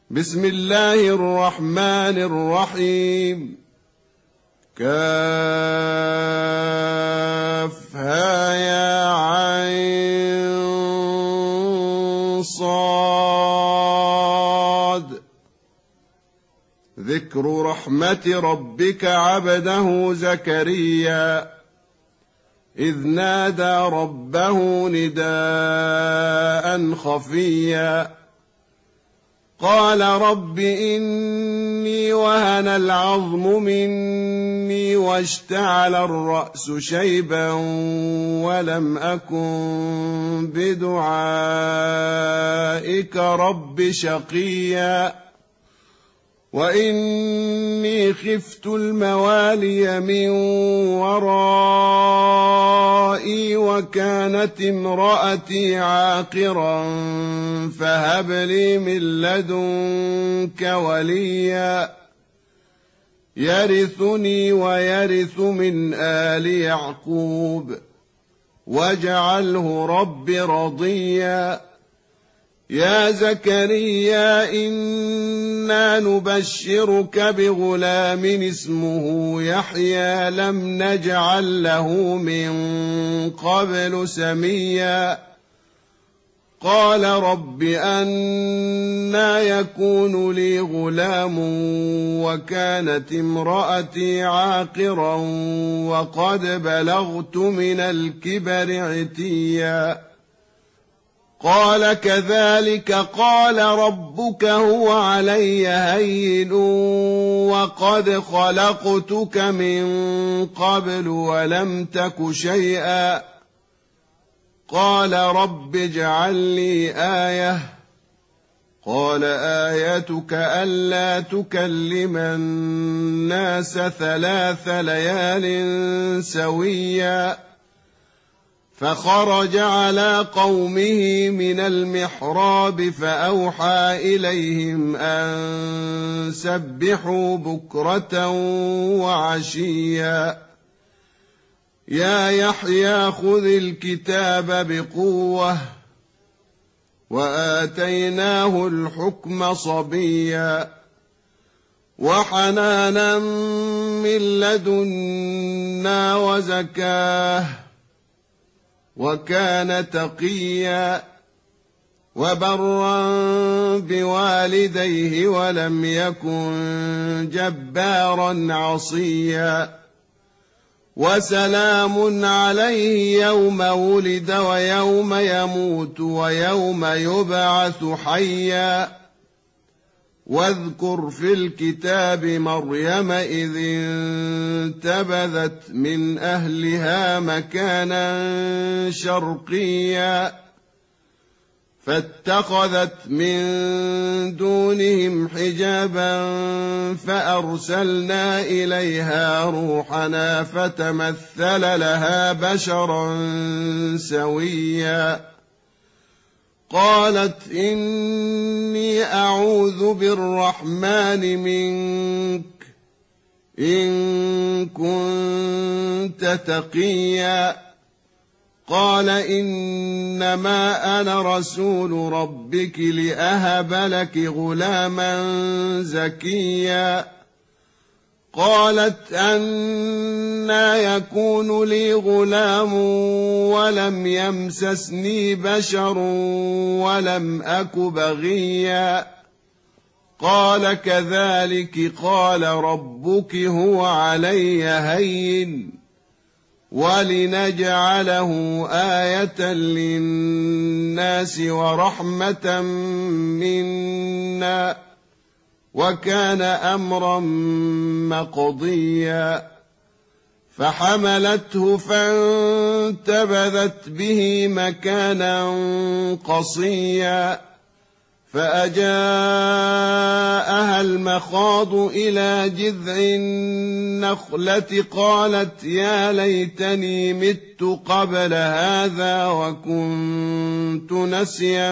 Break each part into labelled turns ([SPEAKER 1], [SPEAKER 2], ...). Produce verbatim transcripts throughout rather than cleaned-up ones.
[SPEAKER 1] بسم الله الرحمن الرحيم. كافها يا عين صاد. ذكر رحمة ربك عبده زكريا إذ نادى ربه نداء خفيا قال رب إني وهن العظم مني واشتعل الرأس شيبا ولم أكن بدعائك رب شقيا وإني خفت الموالي من ورائي وكانت امرأتي عاقرا فهب لي من لدنك وليا يرثني ويرث من آل يعقوب واجعله رب رضيا. يا زكريا إنا نبشرك بغلام اسمه يحيى لم نجعل له من قبل سميا قال رب أنى يكون لي غلام وكانت امرأتي عاقرا وقد بلغت من الكبر عتيا قال كذلك قال ربك هو علي هين وقد خلقتك من قبل ولم تك شيئا قال رب اجعل لي آية قال آيتك ألا تكلم الناس ثلاث ليال سويا فخرج على قومه من المحراب فأوحى إليهم أن سبحوا بكرة وعشيا يا يحيى خذ الكتاب بقوة وآتيناه الحكم صبيا وحنانا من لدنا وزكاه وكان تقيا وبرا بوالديه ولم يكن جبارا عصيا وسلام عليه يوم ولد ويوم يموت ويوم يبعث حيا واذكر في الكتاب مريم إذ انتبذت من أهلها مكانا شرقيا فاتخذت من دونهم حجابا فأرسلنا إليها روحنا فتمثل لها بشرا سويا قالت إني أعوذ بالرحمن منك إن كنت تقيا قال إنما أنا رسول ربك لأهب لك غلاما زكيا قالت أنى يكون لي غلام ولم يمسسني بشر ولم أك بغيا قال كذلك قال ربك هو علي هين ولنجعله آية للناس ورحمة منا وكان أمرا مقضيا فحملته فانتبذت به مكانا قصيا فأجاءها المخاض إلى جذع النخلة قالت يا ليتني مت قبل هذا وكنت نسيا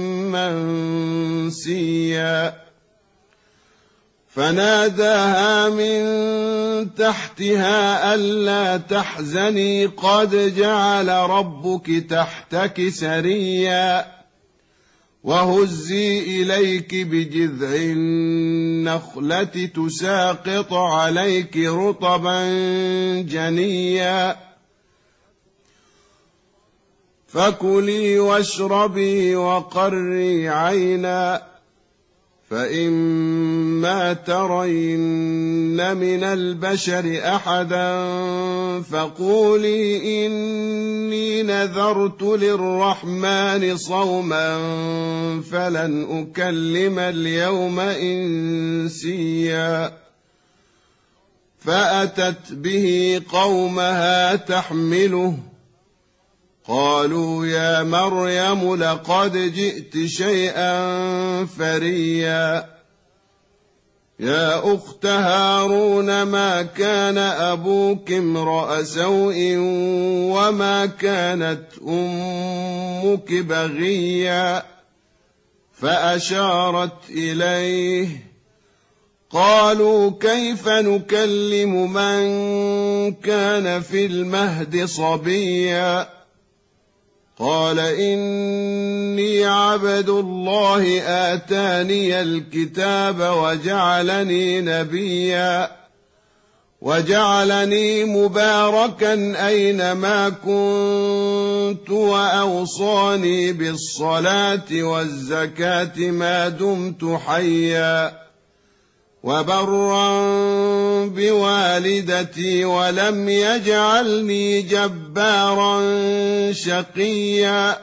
[SPEAKER 1] منسيا فناداها من تحتها ألا تحزني قد جعل ربك تحتك سريا وهزي إليك بجذع النخلة تساقط عليك رطبا جنيا فكلي واشربي وقري عينا فإما ترين من البشر أحدا فقولي إني نذرت للرحمن صوما فلن أكلم اليوم إنسيا فأتت به قومها تحمله قالوا يا مريم لقد جئت شيئا فريا يا أخت هارون ما كان أبوك امرأ سوء وما كانت أمك بغيا فأشارت إليه قالوا كيف نكلم من كان في المهد صبيا قال إني عبد الله آتاني الكتاب وجعلني نبيا وجعلني مباركا أينما كنت وأوصاني بالصلاة والزكاة ما دمت حيا وبرا بوالدتي ولم يجعلني جبارا شقيا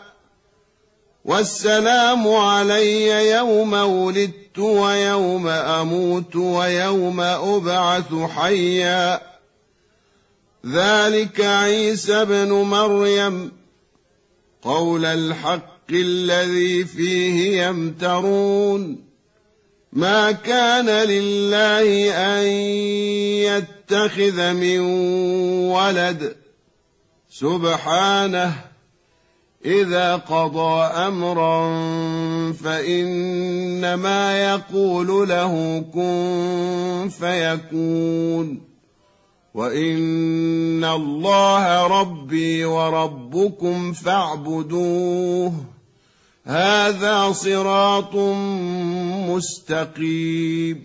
[SPEAKER 1] والسلام علي يوم ولدت ويوم أموت ويوم أبعث حيا ذلك عيسى ابن مريم قول الحق الذي فيه يمترون ما كان لله أن يتخذ من ولد سبحانه إذا قضى أمرا فإنما يقول له كن فيكون وإن الله ربي وربكم فاعبدوه هذا صراط مستقيم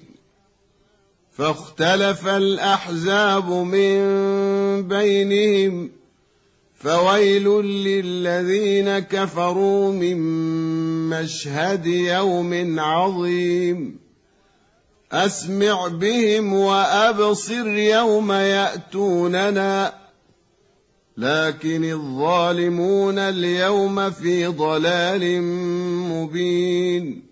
[SPEAKER 1] فاختلف الأحزاب من بينهم فويل للذين كفروا من مشهد يوم عظيم أسمع بهم وأبصر يوم يأتوننا لكن الظالمون اليوم في ضلال مبين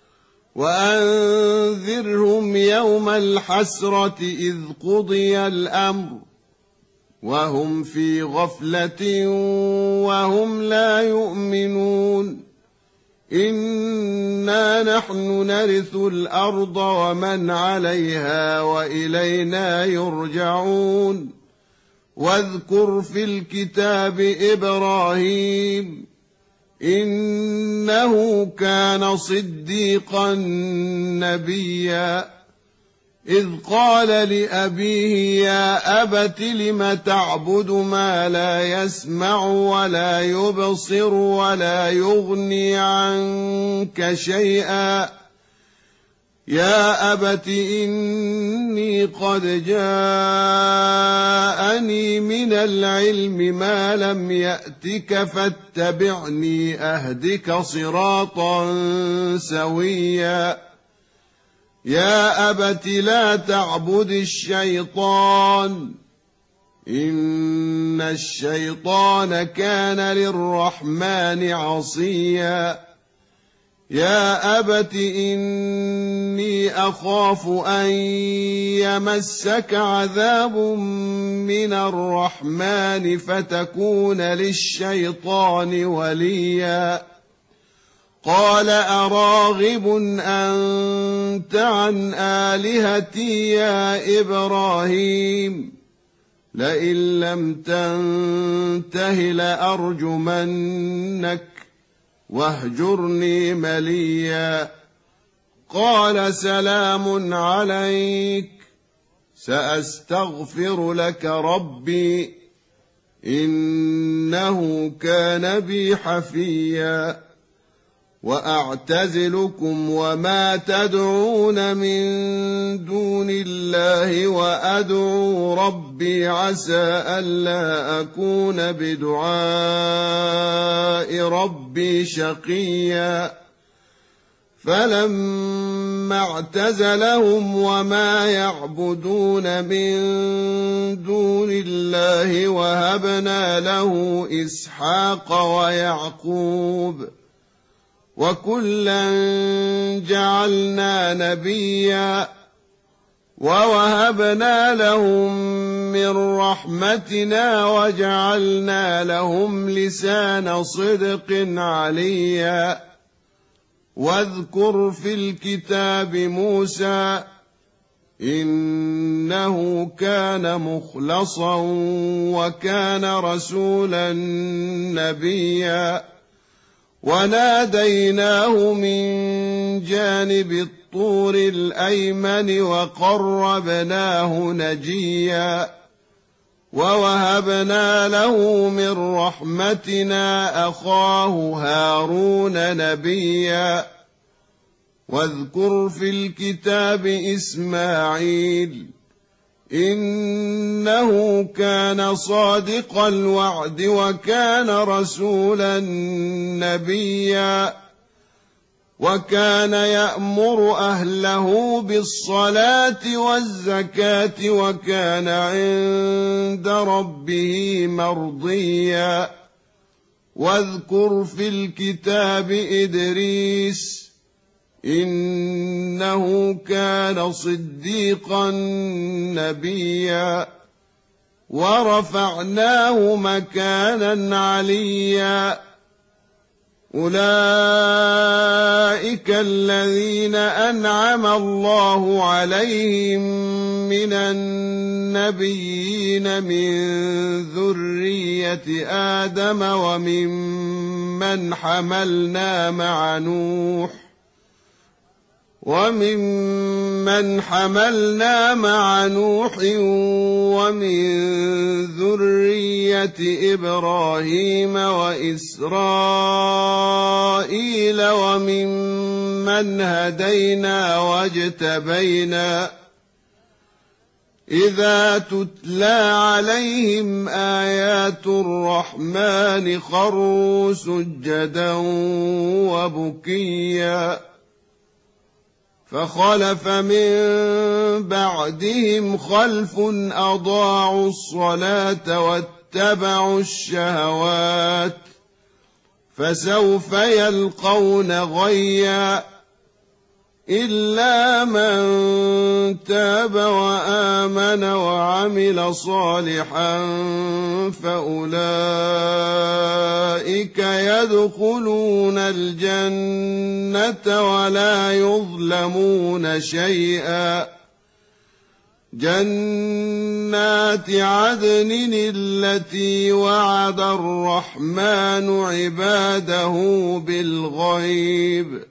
[SPEAKER 1] وأنذرهم يوم الحسرة إذ قضي الأمر وهم في غفلة وهم لا يؤمنون إنا نحن نرث الأرض ومن عليها وإلينا يرجعون واذكر في الكتاب إبراهيم إنه كان صديقا نبيا إذ قال لأبيه يا أبت لم تعبد ما لا يسمع ولا يبصر ولا يغني عنك شيئا يا أبت إني قد جاءني من العلم ما لم يأتك فاتبعني أهدك صراطا سويا يا أبت لا تعبد الشيطان إن الشيطان كان للرحمن عصيا يا أبت إني أخاف أن يمسك عذاب من الرحمن فتكون للشيطان وليا قال أراغب أنت عن آلهتي يا إبراهيم لئن لم تنته لأرجمنك واهجرني مليا قال سلام عليك سأستغفر لك ربي إنه كان بي حفيا وأعتزلكم وما تدعون من دون الله وأدعو ربي عسى ألا أكون بدعاء ربي شقيا فلما اعتزلهم وما يعبدون من دون الله وهبنا له إسحاق ويعقوب وكلا جعلنا نبيا ووهبنا لهم من رحمتنا وجعلنا لهم لسان صدق عليا واذكر في الكتاب موسى إنه كان مخلصا وكان رسولا نبيا وناديناه من جانب الطور الأيمن وقربناه نجيا ووهبنا له من رحمتنا أخاه هارون نبيا واذكر في الكتاب إسماعيل إنه كان صادق الوعد وكان رسولا نبيا وكان يأمر أهله بالصلاة والزكاة وكان عند ربه مرضيا واذكر في الكتاب إدريس إنه كان صديقا نبيا ورفعناه مكانا عليا أولئك الذين أنعم الله عليهم من النبيين من ذرية آدم وممن حملنا مع نوح وممن حملنا مع نوح ومن ذرية إبراهيم وإسرائيل وممن هدينا واجتبينا إذا تتلى عليهم آيات الرحمن خروا سجدا وبكيا فخلف من بعدهم خلف أضاعوا الصلاة واتبعوا الشهوات فسوف يلقون غيا إلا من تاب وآمن وعمل صالحا فأولئك يدخلون الجنة ولا يظلمون شيئا جنات عدن التي وعد الرحمن عباده بالغيب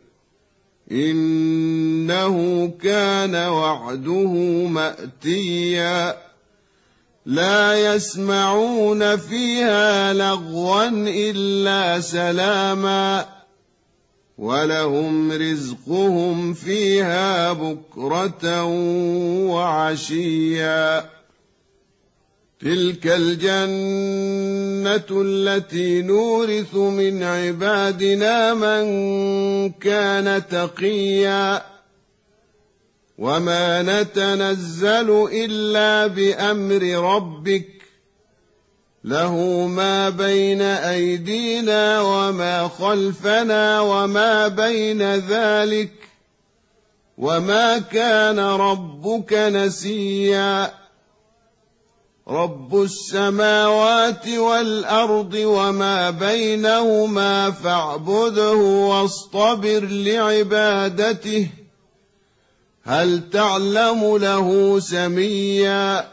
[SPEAKER 1] إنه كان وعده مأتيا لا يسمعون فيها لغوا إلا سلاما ولهم رزقهم فيها بكرة وعشيا تلك الجنة التي نورث من عبادنا من كان تقيا وما نتنزل إلا بأمر ربك له ما بين أيدينا وما خلفنا وما بين ذلك وما كان ربك نسيا رب السماوات والأرض وما بينهما فاعبده واصطبر لعبادته هل تعلم له سميا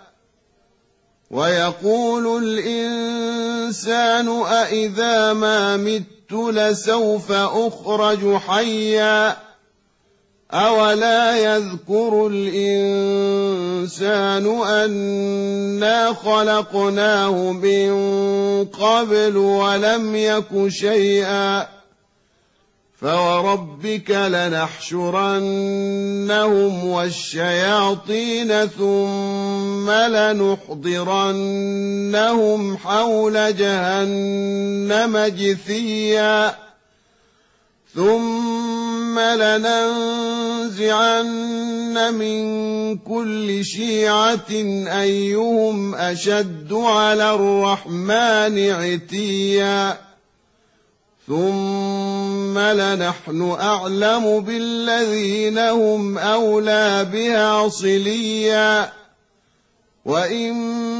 [SPEAKER 1] ويقول الإنسان أإذا ما مت لسوف أخرج حيا أولا يذكر الإنسان أنا خلقناه من قبل ولم يك شيئا فوربك لنحشرنهم والشياطين ثم لنحضرنهم حول جهنم جثيا ثم لننزعن من كل شيعة أيهم أشد على الرحمن عتيا ثم لنحن أعلم بالذين هم أولى بها صليا وإن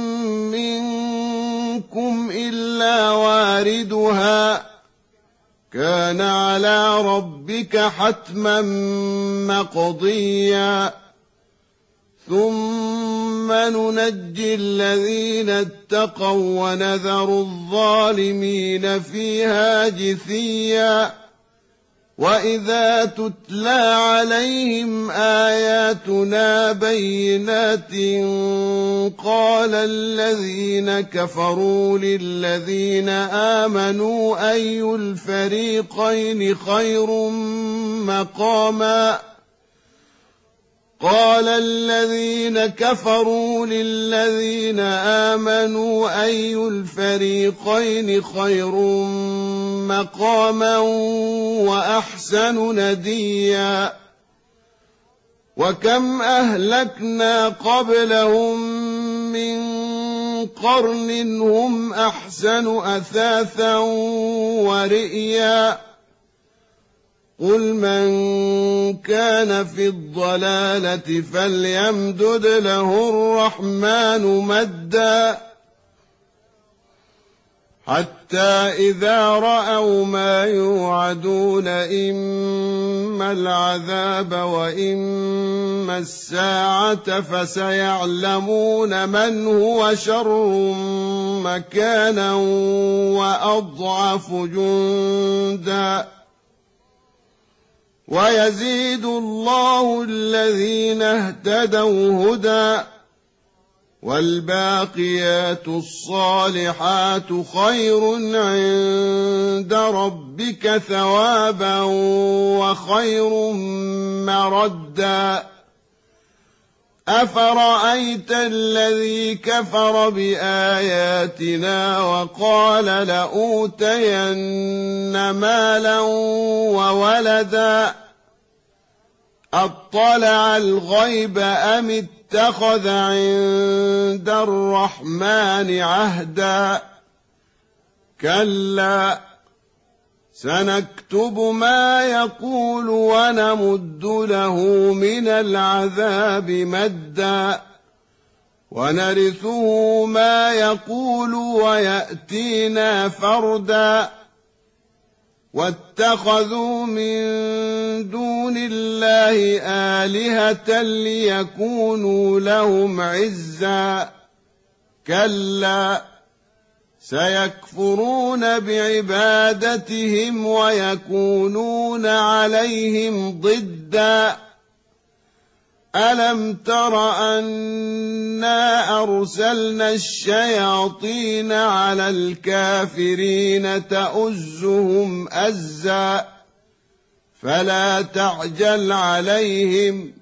[SPEAKER 1] منكم إلا واردها كان على ربك حتما مقضيا ثم ننجي الذين اتقوا ونذر الظالمين فيها جثيا وإذا تتلى عليهم آياتنا بينات قال الذين كفروا للذين آمنوا أي الفريقين خير مقاما قال الذين كفروا للذين آمنوا أي الفريقين خير مقاما وأحسن نديا وكم أهلكنا قبلهم من قرن هم أحسن أثاثا ورئيا قل من كان في الضلالة فليمدد له الرحمن مدا حتى إذا رأوا ما يوعدون إما العذاب وإما الساعة فسيعلمون من هو شر مكانا وأضعف جندا ويزيد الله الذين اهتدوا هدى والباقيات الصالحات خير عند ربك ثوابا وخير مردا أفرأيت الذي كفر بآياتنا وقال لأوتين مالا وولدا أطلع الغيب أم اتخذ عند الرحمن عهدا كلا سنكتب ما يقول ونمد له من العذاب مدا ونرثه ما يقول ويأتينا فردا واتخذوا من دون الله آلهة ليكونوا لهم عزا كلا سيكفرون بعبادتهم ويكونون عليهم ضدا ألم تر أنا أرسلنا الشياطين على الكافرين تؤزهم أزا فلا تعجل عليهم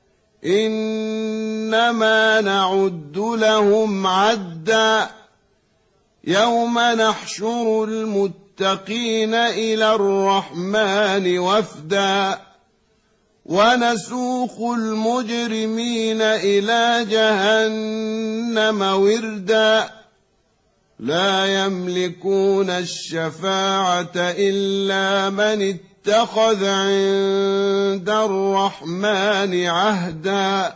[SPEAKER 1] إنما نعد لهم عدا يوم نحشر المتقين إلى الرحمن وفدا ونسوق المجرمين إلى جهنم وردا لا يملكون الشفاعة إلا من اتخذ عند الرحمن عهدا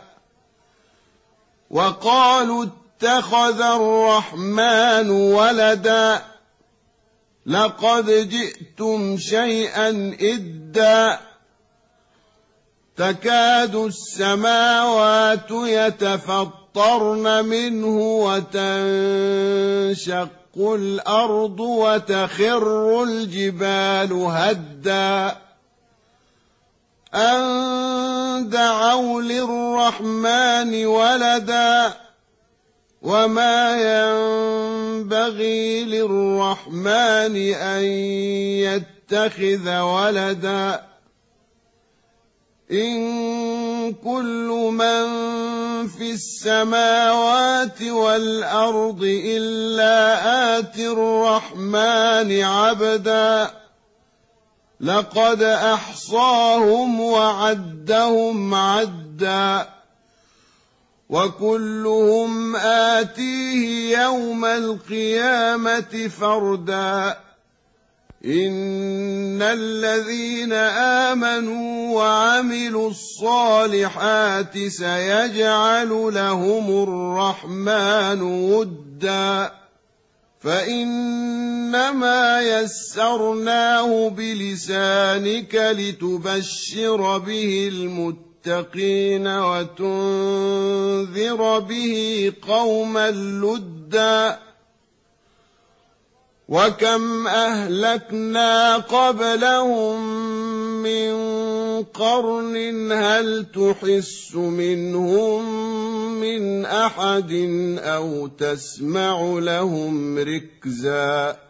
[SPEAKER 1] وقالوا اتخذ الرحمن ولدا لقد جئتم شيئا إدا تكاد السماوات يتفطرن منه وتنشق الأرض وتخر الجبال هدا أن دعوا للرحمن ولدا وما ينبغي للرحمن أن يتخذ ولدا إن كل من في السماوات والأرض إلا آتي الرحمن عبدا لقد أحصاهم وعدهم عدا وكلهم آتيه يوم القيامة فردا إن الذين آمنوا وعملوا الصالحات سيجعل لهم الرحمن ودا فإنما يسرناه بلسانك لتبشر به المتقين وتنذر به قوما لدا وكم أهلكنا قبلهم من قرن هل تحس منهم من أحد أو تسمع لهم ركزا